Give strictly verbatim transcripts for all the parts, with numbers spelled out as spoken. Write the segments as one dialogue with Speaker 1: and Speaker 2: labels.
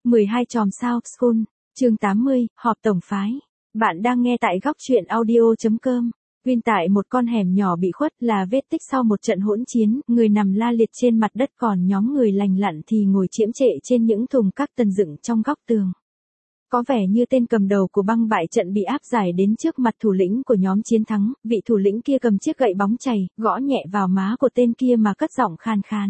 Speaker 1: mười hai chòm sao, School, chương tám mươi, họp tổng phái. Bạn đang nghe tại góc truyện audio.com. Vin tại một con hẻm nhỏ bị khuất là vết tích sau một trận hỗn chiến, người nằm la liệt trên mặt đất còn nhóm người lành lặn thì ngồi chiếm trệ trên những thùng các tần dựng trong góc tường. Có vẻ như tên cầm đầu của băng bại trận bị áp giải đến trước mặt thủ lĩnh của nhóm chiến thắng, vị thủ lĩnh kia cầm chiếc gậy bóng chày, gõ nhẹ vào má của tên kia mà cất giọng khan khan.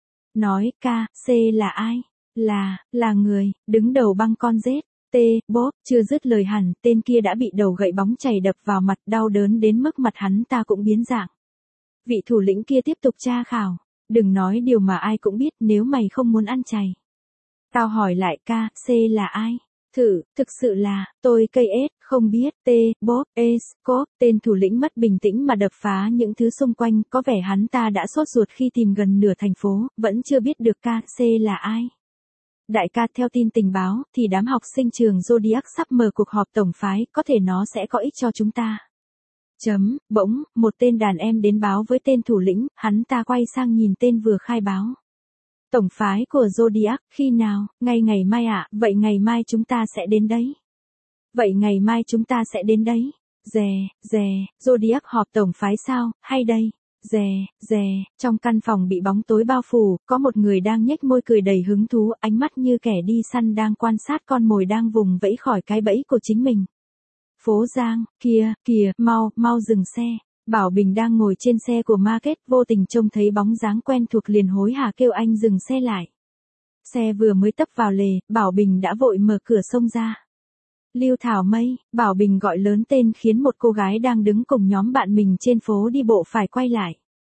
Speaker 1: Nói, ca, C là ai? Là, là người, đứng đầu băng con rết. T, bốp, chưa dứt lời hẳn, tên kia đã bị đầu gậy bóng chày đập vào mặt đau đớn đến mức mặt hắn ta cũng biến dạng. Vị thủ lĩnh kia tiếp tục tra khảo. Đừng nói điều mà ai cũng biết nếu mày không muốn ăn chày. Tao hỏi lại ca, C là ai? Thử, thực sự là, tôi cây S, không biết, T, bốp, S, cốp, tên thủ lĩnh mất bình tĩnh mà đập phá những thứ xung quanh, có vẻ hắn ta đã sốt ruột khi tìm gần nửa thành phố, vẫn chưa biết được ca, C là ai. Đại ca, theo tin tình báo, thì đám học sinh trường Zodiac sắp mở cuộc họp tổng phái, có thể nó sẽ có ích cho chúng ta. Chấm, bỗng, một tên đàn em đến báo với tên thủ lĩnh, hắn ta quay sang nhìn tên vừa khai báo. Tổng phái của Zodiac, khi nào? Ngay ngày mai ạ, à? Vậy ngày mai chúng ta sẽ đến đấy. Vậy ngày mai chúng ta sẽ đến đấy. Dè, dè, Zodiac họp tổng phái sao, hay đây? Dè, dè, trong căn phòng bị bóng tối bao phủ, có một người đang nhếch môi cười đầy hứng thú, ánh mắt như kẻ đi săn đang quan sát con mồi đang vùng vẫy khỏi cái bẫy của chính mình. Phố Giang, kia, kìa, mau, mau dừng xe. Bảo Bình đang ngồi trên xe của Market, vô tình trông thấy bóng dáng quen thuộc liền hối hả kêu anh dừng xe lại. Xe vừa mới tấp vào lề, Bảo Bình đã vội mở cửa xông ra. Lưu Thảo Mây, Bảo Bình gọi lớn tên khiến một cô gái đang đứng cùng nhóm bạn mình trên phố đi bộ phải quay lại.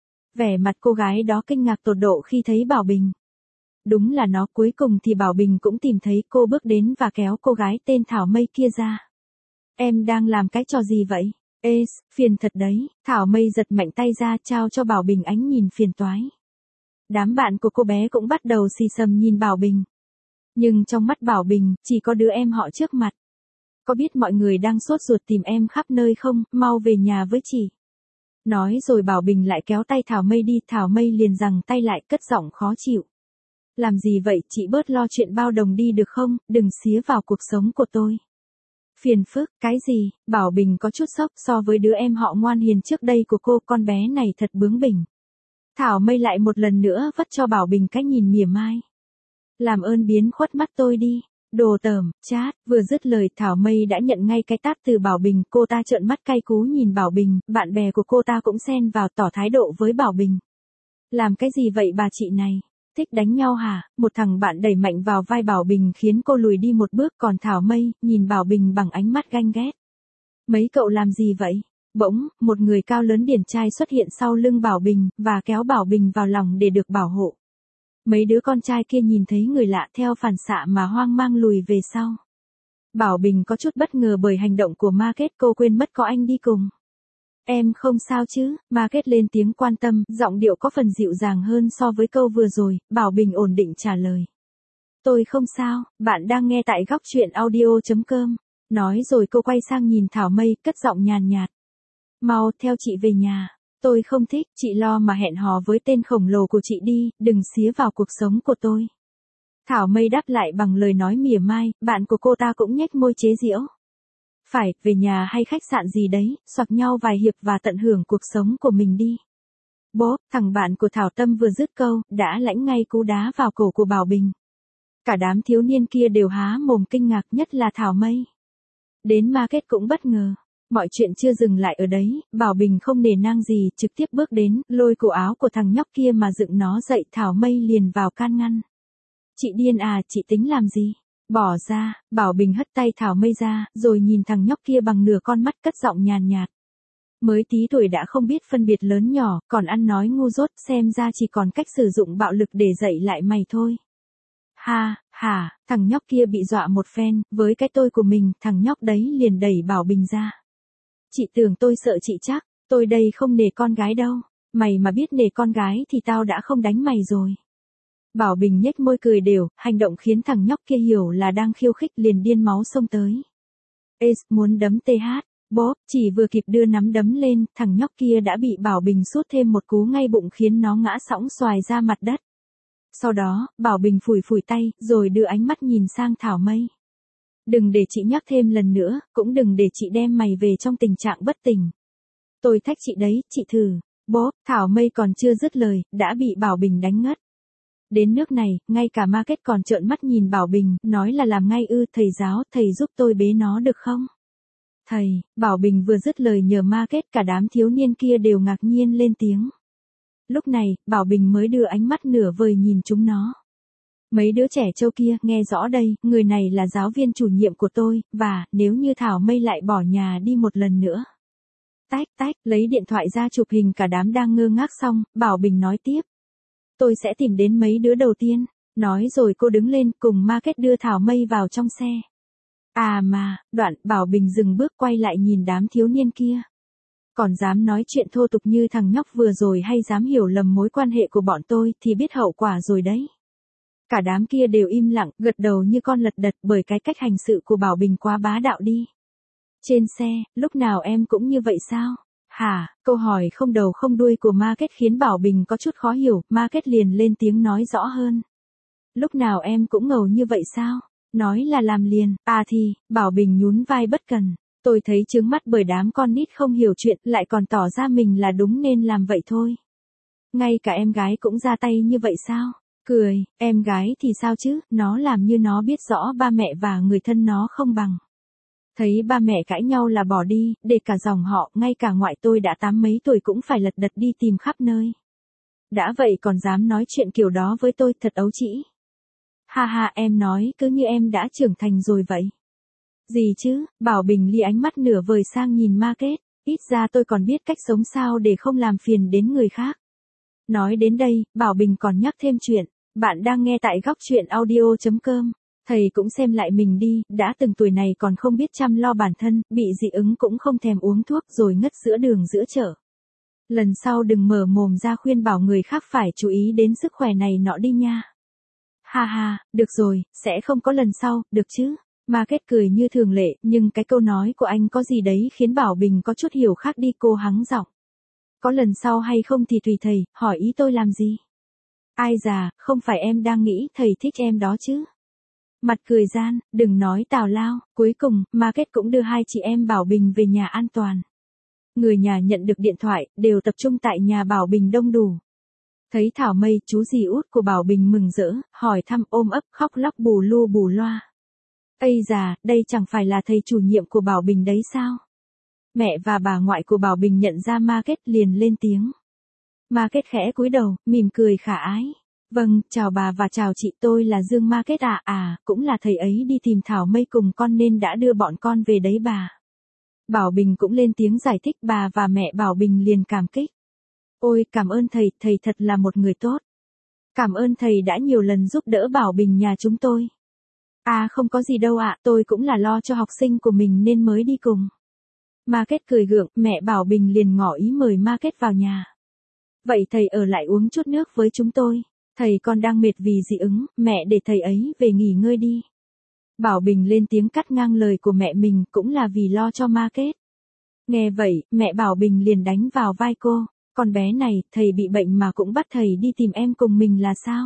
Speaker 1: Vẻ mặt cô gái đó kinh ngạc tột độ khi thấy Bảo Bình. Đúng là nó, cuối cùng thì Bảo Bình cũng tìm thấy, cô bước đến và kéo cô gái tên Thảo Mây kia ra. Em đang làm cái trò gì vậy? Ê, phiền thật đấy, Thảo Mây giật mạnh tay ra trao cho Bảo Bình ánh nhìn phiền toái. Đám bạn của cô bé cũng bắt đầu xì xầm nhìn Bảo Bình. Nhưng trong mắt Bảo Bình, chỉ có đứa em họ trước mặt. Có biết mọi người đang sốt ruột tìm em khắp nơi không, mau về nhà với chị. Nói rồi Bảo Bình lại kéo tay Thảo Mây đi, Thảo Mây liền giằng tay lại cất giọng khó chịu. Làm gì vậy, chị bớt lo chuyện bao đồng đi được không, đừng xía vào cuộc sống của tôi. Phiền phức, cái gì? Bảo Bình có chút sốc so với đứa em họ ngoan hiền trước đây của cô, con bé này thật bướng bỉnh. Thảo Mây lại một lần nữa vất cho Bảo Bình cái nhìn mỉa mai. Làm ơn biến khuất mắt tôi đi. Đồ tởm, chát, vừa dứt lời Thảo Mây đã nhận ngay cái tát từ Bảo Bình, cô ta trợn mắt cay cú nhìn Bảo Bình, bạn bè của cô ta cũng xen vào tỏ thái độ với Bảo Bình. Làm cái gì vậy bà chị này? Thích đánh nhau hả? Một thằng bạn đẩy mạnh vào vai Bảo Bình khiến cô lùi đi một bước, còn Thảo Mây nhìn Bảo Bình bằng ánh mắt ganh ghét. Mấy cậu làm gì vậy? Bỗng, một người cao lớn điển trai xuất hiện sau lưng Bảo Bình, và kéo Bảo Bình vào lòng để được bảo hộ. Mấy đứa con trai kia nhìn thấy người lạ theo phản xạ mà hoang mang lùi về sau. Bảo Bình có chút bất ngờ bởi hành động của Market, cô quên mất có anh đi cùng. Em không sao chứ? Market lên tiếng quan tâm, giọng điệu có phần dịu dàng hơn so với câu vừa rồi. Bảo Bình ổn định trả lời. Tôi không sao, bạn đang nghe tại góc truyện audio.com. Nói rồi cô quay sang nhìn Thảo Mây, cất giọng nhàn nhạt. Mau theo chị về nhà. Tôi không thích, chị lo mà hẹn hò với tên khổng lồ của chị đi, đừng xía vào cuộc sống của tôi. Thảo Mây đáp lại bằng lời nói mỉa mai, bạn của cô ta cũng nhếch môi chế giễu. Phải, về nhà hay khách sạn gì đấy, xoạc nhau vài hiệp và tận hưởng cuộc sống của mình đi. Bố, thằng bạn của Thảo Tâm vừa dứt câu, đã lãnh ngay cú đá vào cổ của Bảo Bình. Cả đám thiếu niên kia đều há mồm kinh ngạc, nhất là Thảo Mây. Đến Market cũng bất ngờ. Mọi chuyện chưa dừng lại ở đấy, Bảo Bình không nề nang gì, trực tiếp bước đến, lôi cổ áo của thằng nhóc kia mà dựng nó dậy. Thảo Mây liền vào can ngăn. Chị điên à, chị tính làm gì? Bỏ ra, Bảo Bình hất tay Thảo Mây ra, rồi nhìn thằng nhóc kia bằng nửa con mắt, cất giọng nhàn nhạt. Mới tí tuổi đã không biết phân biệt lớn nhỏ, còn ăn nói ngu dốt, xem ra chỉ còn cách sử dụng bạo lực để dạy lại mày thôi. Ha, hả, thằng nhóc kia bị dọa một phen, với cái tôi của mình, thằng nhóc đấy liền đẩy Bảo Bình ra. Chị tưởng tôi sợ chị chắc, tôi đây không nể con gái đâu, mày mà biết nể con gái thì tao đã không đánh mày rồi. Bảo Bình nhếch môi cười đều, hành động khiến thằng nhóc kia hiểu là đang khiêu khích, liền điên máu xông tới. Ace muốn đấm tê hát, bóp, chỉ vừa kịp đưa nắm đấm lên, thằng nhóc kia đã bị Bảo Bình sút thêm một cú ngay bụng khiến nó ngã sõng xoài ra mặt đất. Sau đó, Bảo Bình phủi phủi tay, rồi đưa ánh mắt nhìn sang Thảo Mây. Đừng để chị nhắc thêm lần nữa, cũng đừng để chị đem mày về trong tình trạng bất tỉnh. Tôi thách chị đấy, chị thử. Bố, Thảo Mây còn chưa dứt lời, đã bị Bảo Bình đánh ngất. Đến nước này, ngay cả Market còn trợn mắt nhìn Bảo Bình, nói là làm ngay ư, thầy giáo, thầy giúp tôi bế nó được không? Thầy, Bảo Bình vừa dứt lời nhờ Market, cả đám thiếu niên kia đều ngạc nhiên lên tiếng. Lúc này, Bảo Bình mới đưa ánh mắt nửa vời nhìn chúng nó. Mấy đứa trẻ trâu kia, nghe rõ đây, người này là giáo viên chủ nhiệm của tôi, và, nếu như Thảo Mây lại bỏ nhà đi một lần nữa. Tách tách, lấy điện thoại ra chụp hình cả đám đang ngơ ngác xong, Bảo Bình nói tiếp. Tôi sẽ tìm đến mấy đứa đầu tiên. Nói rồi cô đứng lên cùng Market đưa Thảo Mây vào trong xe. À mà, đoạn, Bảo Bình dừng bước quay lại nhìn đám thiếu niên kia. Còn dám nói chuyện thô tục như thằng nhóc vừa rồi hay dám hiểu lầm mối quan hệ của bọn tôi thì biết hậu quả rồi đấy. Cả đám kia đều im lặng, gật đầu như con lật đật bởi cái cách hành sự của Bảo Bình quá bá đạo đi. Trên xe, lúc nào em cũng như vậy sao? Hả, câu hỏi không đầu không đuôi của Market khiến Bảo Bình có chút khó hiểu, Market liền lên tiếng nói rõ hơn. Lúc nào em cũng ngầu như vậy sao? Nói là làm liền, à thì, Bảo Bình nhún vai bất cần. Tôi thấy chướng mắt bởi đám con nít không hiểu chuyện, lại còn tỏ ra mình là đúng nên làm vậy thôi. Ngay cả em gái cũng ra tay như vậy sao? Cười, em gái thì sao chứ, nó làm như nó biết rõ ba mẹ và người thân nó không bằng. Thấy ba mẹ cãi nhau là bỏ đi, để cả dòng họ, ngay cả ngoại tôi đã tám mấy tuổi cũng phải lật đật đi tìm khắp nơi. Đã vậy còn dám nói chuyện kiểu đó với tôi, thật ấu trĩ. Ha ha, em nói cứ như em đã trưởng thành rồi vậy. Gì chứ, Bảo Bình ly ánh mắt nửa vời sang nhìn Market, ít ra tôi còn biết cách sống sao để không làm phiền đến người khác. Nói đến đây, Bảo Bình còn nhắc thêm chuyện, bạn đang nghe tại góc truyện audio chấm com. Thầy cũng xem lại mình đi, đã từng tuổi này còn không biết chăm lo bản thân, bị dị ứng cũng không thèm uống thuốc rồi ngất giữa đường giữa chợ. Lần sau đừng mở mồm ra khuyên bảo người khác phải chú ý đến sức khỏe này nọ đi nha. Ha ha, được rồi, sẽ không có lần sau, được chứ? Market cười như thường lệ, nhưng cái câu nói của anh có gì đấy khiến Bảo Bình có chút hiểu khác đi, cô hắng giọng. Có lần sau hay không thì tùy thầy, hỏi ý tôi làm gì? Ai già, không phải em đang nghĩ thầy thích em đó chứ? Mặt cười gian, đừng nói tào lao, cuối cùng, Market cũng đưa hai chị em Bảo Bình về nhà an toàn. Người nhà nhận được điện thoại, đều tập trung tại nhà Bảo Bình đông đủ. Thấy Thảo Mây, chú dì út của Bảo Bình mừng rỡ, hỏi thăm ôm ấp khóc lóc bù lu bù loa. Ây già, đây chẳng phải là thầy chủ nhiệm của Bảo Bình đấy sao? Mẹ và bà ngoại của Bảo Bình nhận ra Market liền lên tiếng. Market khẽ cúi đầu, mỉm cười khả ái. Vâng, chào bà và chào chị, tôi là Dương Market à, à, cũng là thầy ấy đi tìm Thảo Mây cùng con nên đã đưa bọn con về đấy bà. Bảo Bình cũng lên tiếng giải thích, bà và mẹ Bảo Bình liền cảm kích. Ôi, cảm ơn thầy, thầy thật là một người tốt. Cảm ơn thầy đã nhiều lần giúp đỡ Bảo Bình nhà chúng tôi. À không có gì đâu ạ, tôi cũng là lo cho học sinh của mình nên mới đi cùng. Market cười gượng, mẹ Bảo Bình liền ngỏ ý mời Market vào nhà. Vậy thầy ở lại uống chút nước với chúng tôi. Thầy con đang mệt vì dị ứng, mẹ để thầy ấy về nghỉ ngơi đi. Bảo Bình lên tiếng cắt ngang lời của mẹ mình, cũng là vì lo cho Market. Nghe vậy, mẹ Bảo Bình liền đánh vào vai cô. Con bé này, thầy bị bệnh mà cũng bắt thầy đi tìm em cùng mình là sao?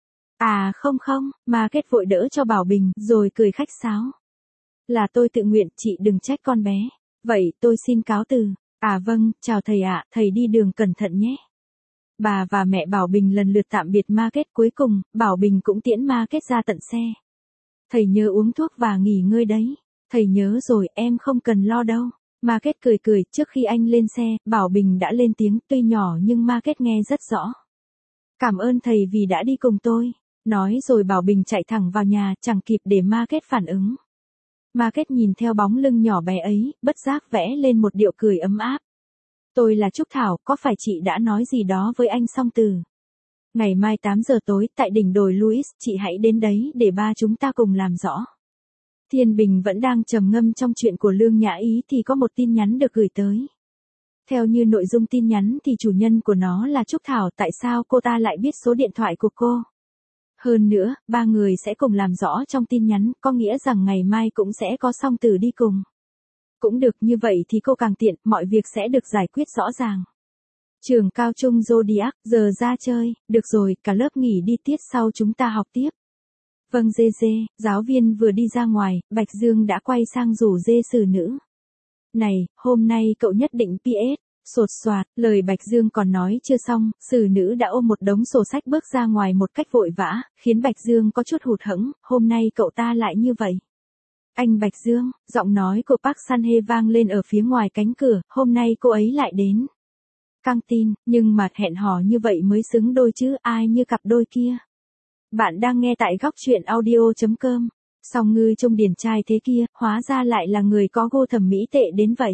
Speaker 1: À không không, Market vội đỡ cho Bảo Bình, rồi cười khách sáo. Là tôi tự nguyện, chị đừng trách con bé. Vậy, tôi xin cáo từ. À vâng, chào thầy ạ, thầy đi đường cẩn thận nhé. Bà và mẹ Bảo Bình lần lượt tạm biệt Market, cuối cùng, Bảo Bình cũng tiễn Market ra tận xe. Thầy nhớ uống thuốc và nghỉ ngơi đấy. Thầy nhớ rồi, em không cần lo đâu. Market cười cười, trước khi anh lên xe, Bảo Bình đã lên tiếng, tuy nhỏ nhưng Market nghe rất rõ. Cảm ơn thầy vì đã đi cùng tôi. Nói rồi Bảo Bình chạy thẳng vào nhà, chẳng kịp để Market phản ứng. Market nhìn theo bóng lưng nhỏ bé ấy, bất giác vẽ lên một điệu cười ấm áp. Tôi là Trúc Thảo, có phải chị đã nói gì đó với anh xong từ? Ngày mai tám giờ tối, tại đỉnh đồi Louis, chị hãy đến đấy để ba chúng ta cùng làm rõ. Thiên Bình vẫn đang trầm ngâm trong chuyện của Lương Nhã Ý thì có một tin nhắn được gửi tới. Theo như nội dung tin nhắn thì chủ nhân của nó là Trúc Thảo, tại sao cô ta lại biết số điện thoại của cô? Hơn nữa, ba người sẽ cùng làm rõ trong tin nhắn, có nghĩa rằng ngày mai cũng sẽ có song tử đi cùng. Cũng được, như vậy thì cô càng tiện, mọi việc sẽ được giải quyết rõ ràng. Trường cao trung Zodiac, giờ ra chơi, được rồi, cả lớp nghỉ đi tiết sau chúng ta học tiếp. Vâng dê dê, giáo viên vừa đi ra ngoài, Bạch Dương đã quay sang rủ dê sử nữ. Này, hôm nay cậu nhất định pê ét, sột soạt, lời Bạch Dương còn nói chưa xong, sử nữ đã ôm một đống sổ sách bước ra ngoài một cách vội vã, khiến Bạch Dương có chút hụt hẫng, hôm nay cậu ta lại như vậy. Anh Bạch Dương, giọng nói của Park San-hye vang lên ở phía ngoài cánh cửa, hôm nay cô ấy lại đến. Căng tin, nhưng mà hẹn hò như vậy mới xứng đôi chứ, ai như cặp đôi kia. Bạn đang nghe tại góc truyện audio chấm com. Song Ngư trông điển trai thế kia, hóa ra lại là người có gu thẩm mỹ tệ đến vậy.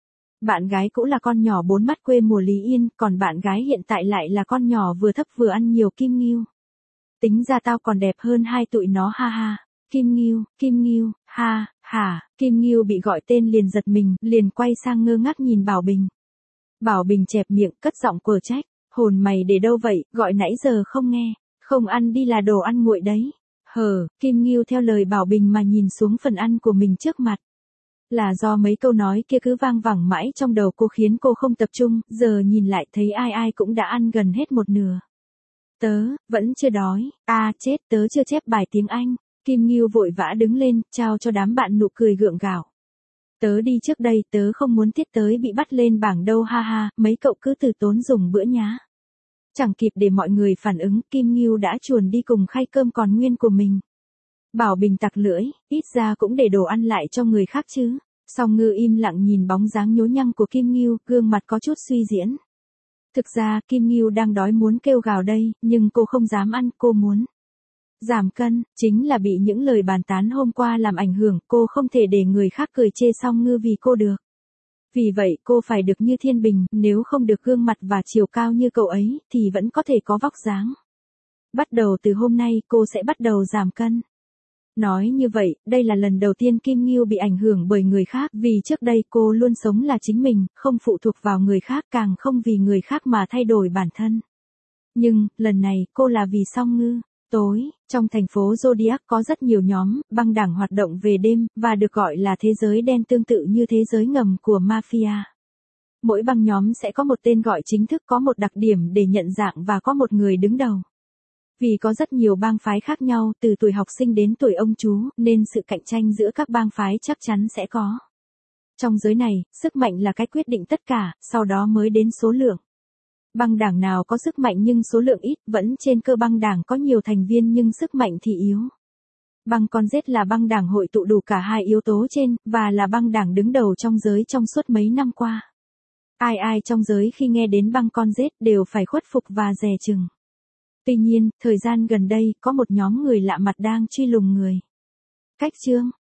Speaker 1: Bạn gái cũ là con nhỏ bốn mắt quê mùa Lý Yên, còn bạn gái hiện tại lại là con nhỏ vừa thấp vừa ăn nhiều Kim Ngưu. Tính ra tao còn đẹp hơn hai tụi nó ha ha. Kim Ngưu, Kim Ngưu, ha, hả, Kim Ngưu bị gọi tên liền giật mình, liền quay sang ngơ ngác nhìn Bảo Bình. Bảo Bình chẹp miệng, cất giọng quở trách, hồn mày để đâu vậy, gọi nãy giờ không nghe, không ăn đi là đồ ăn nguội đấy. Hờ, Kim Ngưu theo lời Bảo Bình mà nhìn xuống phần ăn của mình trước mặt. Là do mấy câu nói kia cứ vang vẳng mãi trong đầu cô khiến cô không tập trung, giờ nhìn lại thấy ai ai cũng đã ăn gần hết một nửa. Tớ, vẫn chưa đói, à chết, tớ chưa chép bài tiếng Anh. Kim Ngưu vội vã đứng lên, trao cho đám bạn nụ cười gượng gạo. Tớ đi trước đây, tớ không muốn tiết tới bị bắt lên bảng đâu ha ha, mấy cậu cứ từ tốn dùng bữa nhá. Chẳng kịp để mọi người phản ứng, Kim Ngưu đã chuồn đi cùng khay cơm còn nguyên của mình. Bảo Bình tặc lưỡi, ít ra cũng để đồ ăn lại cho người khác chứ. Song Ngư im lặng nhìn bóng dáng nhố nhăng của Kim Ngưu, gương mặt có chút suy diễn. Thực ra, Kim Ngưu đang đói muốn kêu gào đây, nhưng cô không dám ăn, cô muốn giảm cân, chính là bị những lời bàn tán hôm qua làm ảnh hưởng, cô không thể để người khác cười chê Song Ngư vì cô được. Vì vậy cô phải được như Thiên Bình, nếu không được gương mặt và chiều cao như cậu ấy, thì vẫn có thể có vóc dáng. Bắt đầu từ hôm nay, cô sẽ bắt đầu giảm cân. Nói như vậy, đây là lần đầu tiên Kim Ngưu bị ảnh hưởng bởi người khác, vì trước đây cô luôn sống là chính mình, không phụ thuộc vào người khác, càng không vì người khác mà thay đổi bản thân. Nhưng, lần này, cô là vì Song Ngư. Tối, trong thành phố Zodiac có rất nhiều nhóm, băng đảng hoạt động về đêm, và được gọi là thế giới đen tương tự như thế giới ngầm của mafia. Mỗi băng nhóm sẽ có một tên gọi chính thức, có một đặc điểm để nhận dạng và có một người đứng đầu. Vì có rất nhiều bang phái khác nhau, từ tuổi học sinh đến tuổi ông chú, nên sự cạnh tranh giữa các bang phái chắc chắn sẽ có. Trong giới này, sức mạnh là cái quyết định tất cả, sau đó mới đến số lượng. Băng đảng nào có sức mạnh nhưng số lượng ít, vẫn trên cơ băng đảng có nhiều thành viên nhưng sức mạnh thì yếu. Băng con rết là băng đảng hội tụ đủ cả hai yếu tố trên, và là băng đảng đứng đầu trong giới trong suốt mấy năm qua. Ai ai trong giới khi nghe đến băng con rết đều phải khuất phục và dè chừng. Tuy nhiên, thời gian gần đây, có một nhóm người lạ mặt đang truy lùng người. Cách chương,